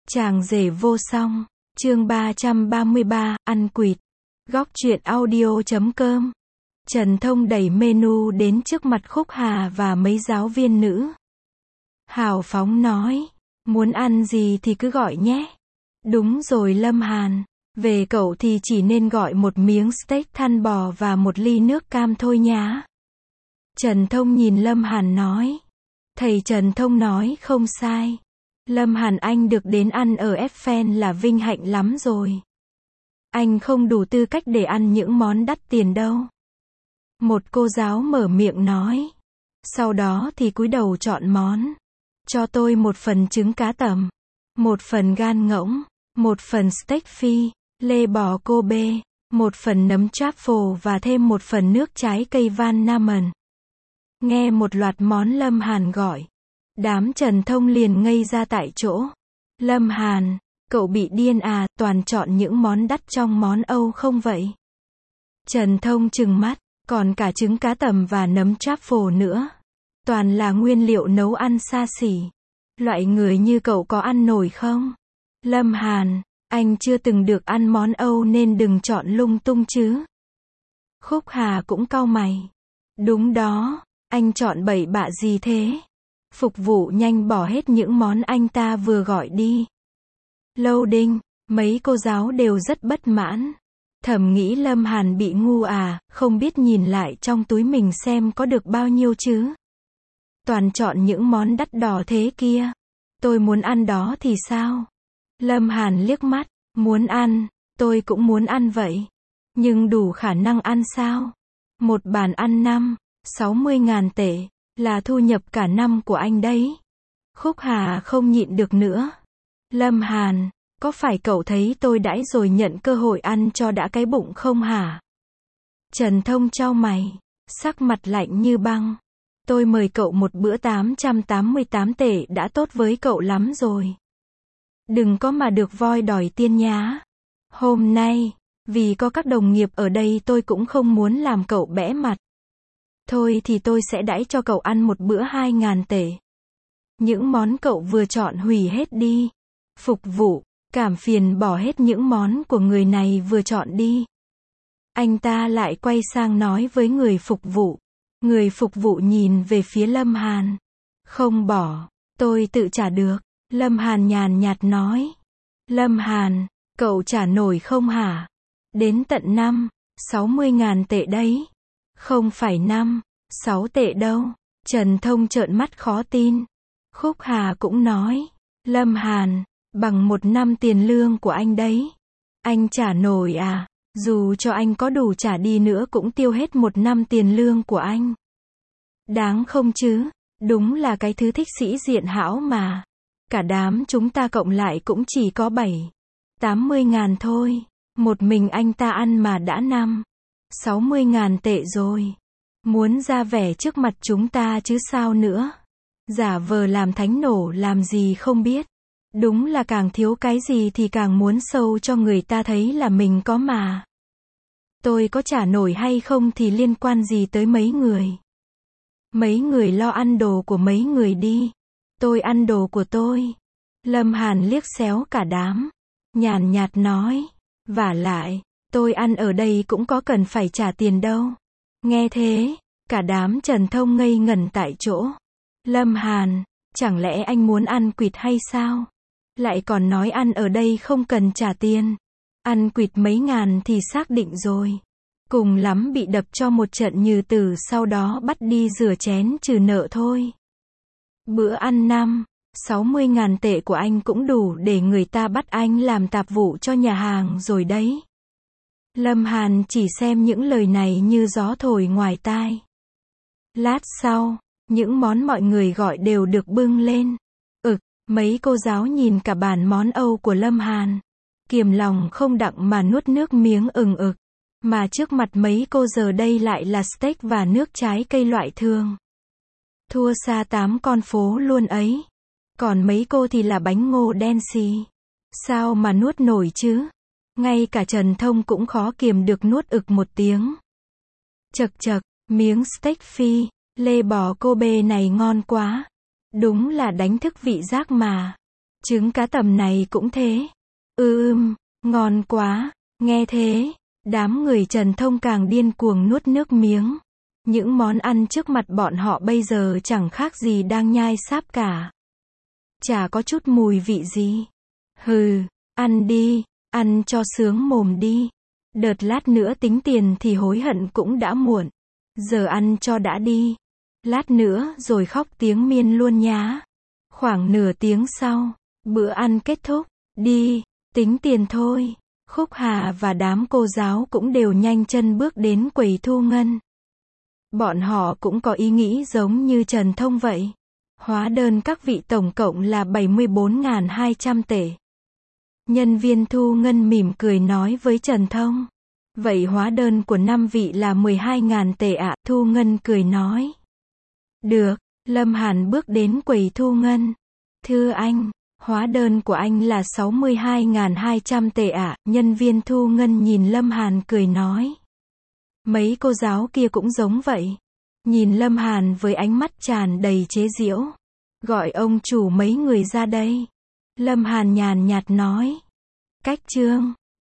Chàng rể vô song, chương 333, ăn quỵt. Góc truyện audio.com. Trần Thông đẩy menu đến trước mặt Khúc Hà và mấy giáo viên nữ. Hào phóng nói, muốn ăn gì thì cứ gọi nhé. Đúng rồi Lâm Hàn, về cậu thì chỉ nên gọi một miếng steak thăn bò và một ly nước cam thôi nhá. Trần Thông nhìn Lâm Hàn nói. Thầy Trần Thông nói không sai. Lâm Hàn anh được đến ăn ở Eiffel là vinh hạnh lắm rồi. Anh không đủ tư cách để ăn những món đắt tiền đâu. Một cô giáo mở miệng nói. Sau đó thì cúi đầu chọn món. Cho tôi một phần trứng cá tầm, một phần gan ngỗng, một phần steak phi, lê bò Kobe, một phần nấm truffle và thêm một phần nước trái cây Van Namen. Nghe một loạt món Lâm Hàn gọi. Đám Trần Thông liền ngây ra tại chỗ. Lâm Hàn, cậu bị điên à, toàn chọn những món đắt trong món Âu không vậy? Trần Thông trừng mắt, còn cả trứng cá tầm và nấm truffle nữa. Toàn là nguyên liệu nấu ăn xa xỉ. Loại người như cậu có ăn nổi không? Lâm Hàn, anh chưa từng được ăn món Âu nên đừng chọn lung tung chứ. Khúc Hà cũng cau mày. Đúng đó, anh chọn bậy bạ gì thế? Phục vụ nhanh bỏ hết những món anh ta vừa gọi đi. Loading, mấy cô giáo đều rất bất mãn. Thầm nghĩ Lâm Hàn bị ngu à, không biết nhìn lại trong túi mình xem có được bao nhiêu chứ. Toàn chọn những món đắt đỏ thế kia. Tôi muốn ăn đó thì sao? Lâm Hàn liếc mắt, muốn ăn, tôi cũng muốn ăn vậy. Nhưng đủ khả năng ăn sao? Một bàn ăn 60.000 tệ. Là thu nhập cả năm của anh đấy. Khúc Hà không nhịn được nữa. Lâm Hàn, có phải cậu thấy tôi đãi rồi nhận cơ hội ăn cho đã cái bụng không hả? Trần Thông chau mày, sắc mặt lạnh như băng. Tôi mời cậu một bữa 888 tệ đã tốt với cậu lắm rồi. Đừng có mà được voi đòi tiên nhá. Hôm nay, vì có các đồng nghiệp ở đây tôi cũng không muốn làm cậu bẽ mặt. Thôi thì tôi sẽ đãi cho cậu ăn một bữa 2.000 tệ. Những món cậu vừa chọn hủy hết đi. Phục vụ, cảm phiền bỏ hết những món của người này vừa chọn đi. Anh ta lại quay sang nói với người phục vụ. Người phục vụ nhìn về phía Lâm Hàn. Không bỏ, tôi tự trả được. Lâm Hàn nhàn nhạt nói. Lâm Hàn, cậu trả nổi không hả? Đến tận 60.000 tệ đấy. Không phải 6 tệ đâu. Trần Thông trợn mắt khó tin. Khúc Hà cũng nói. Lâm Hàn, bằng 1 năm tiền lương của anh đấy. Anh trả nổi à? Dù cho anh có đủ trả đi nữa cũng tiêu hết 1 năm tiền lương của anh. Đáng không chứ? Đúng là cái thứ thích sĩ diện hão mà. Cả đám chúng ta cộng lại cũng chỉ có 80.000 thôi. Một mình anh ta ăn mà đã 60.000 tệ rồi. Muốn ra vẻ trước mặt chúng ta chứ sao nữa. Giả vờ làm thánh nổ làm gì không biết. Đúng là càng thiếu cái gì thì càng muốn sâu cho người ta thấy là mình có mà. Tôi có trả nổi hay không thì liên quan gì tới mấy người. Mấy người lo ăn đồ của mấy người đi. Tôi ăn đồ của tôi. Lâm Hàn liếc xéo cả đám. Nhàn nhạt nói. Vả lại, tôi ăn ở đây cũng có cần phải trả tiền đâu. Nghe thế, cả đám Trần Thông ngây ngẩn tại chỗ. Lâm Hàn, chẳng lẽ anh muốn ăn quỵt hay sao? Lại còn nói ăn ở đây không cần trả tiền. Ăn quỵt mấy ngàn thì xác định rồi. Cùng lắm bị đập cho một trận như tử sau đó bắt đi rửa chén trừ nợ thôi. Bữa ăn 60.000 tệ của anh cũng đủ để người ta bắt anh làm tạp vụ cho nhà hàng rồi đấy. Lâm Hàn chỉ xem những lời này như gió thổi ngoài tai. Lát sau, những món mọi người gọi đều được bưng lên. Mấy cô giáo nhìn cả bàn món Âu của Lâm Hàn. Kiềm lòng không đặng mà nuốt nước miếng ực. Mà trước mặt mấy cô giờ đây lại là steak và nước trái cây loại thường. Thua xa 8 con phố luôn ấy. Còn mấy cô thì là bánh ngô đen xì. Sao mà nuốt nổi chứ? Ngay cả Trần Thông cũng khó kiềm được nuốt một tiếng. Chậc chậc, miếng steak phi, lê bò Kobe này ngon quá. Đúng là đánh thức vị giác mà. Trứng cá tầm này cũng thế. Ngon quá. Nghe thế, đám người Trần Thông càng điên cuồng nuốt nước miếng. Những món ăn trước mặt bọn họ bây giờ chẳng khác gì đang nhai sáp cả. Chả có chút mùi vị gì. Hừ, ăn đi, ăn cho sướng mồm đi. Đợt lát nữa tính tiền thì hối hận cũng đã muộn. Giờ ăn cho đã đi. Lát nữa rồi khóc tiếng miên luôn nhá. Khoảng nửa tiếng sau, bữa ăn kết thúc. Đi, tính tiền thôi. Khúc Hà và đám cô giáo cũng đều nhanh chân bước đến quầy thu ngân. Bọn họ cũng có ý nghĩ giống như Trần Thông vậy. Hóa đơn các vị tổng cộng là 74.200 tệ. Nhân viên thu ngân mỉm cười nói với Trần Thông. Vậy hóa đơn của 5 vị là 12.000 tệ ạ. Thu ngân cười nói. Được, Lâm Hàn bước đến quầy thu ngân. Thưa anh, hóa đơn của anh là 62.200 tệ ạ. Nhân viên thu ngân nhìn Lâm Hàn cười nói. Mấy cô giáo kia cũng giống vậy. Nhìn Lâm Hàn với ánh mắt tràn đầy chế giễu. Gọi ông chủ mấy người ra đây. Lâm Hàn nhàn nhạt nói. Cách trương.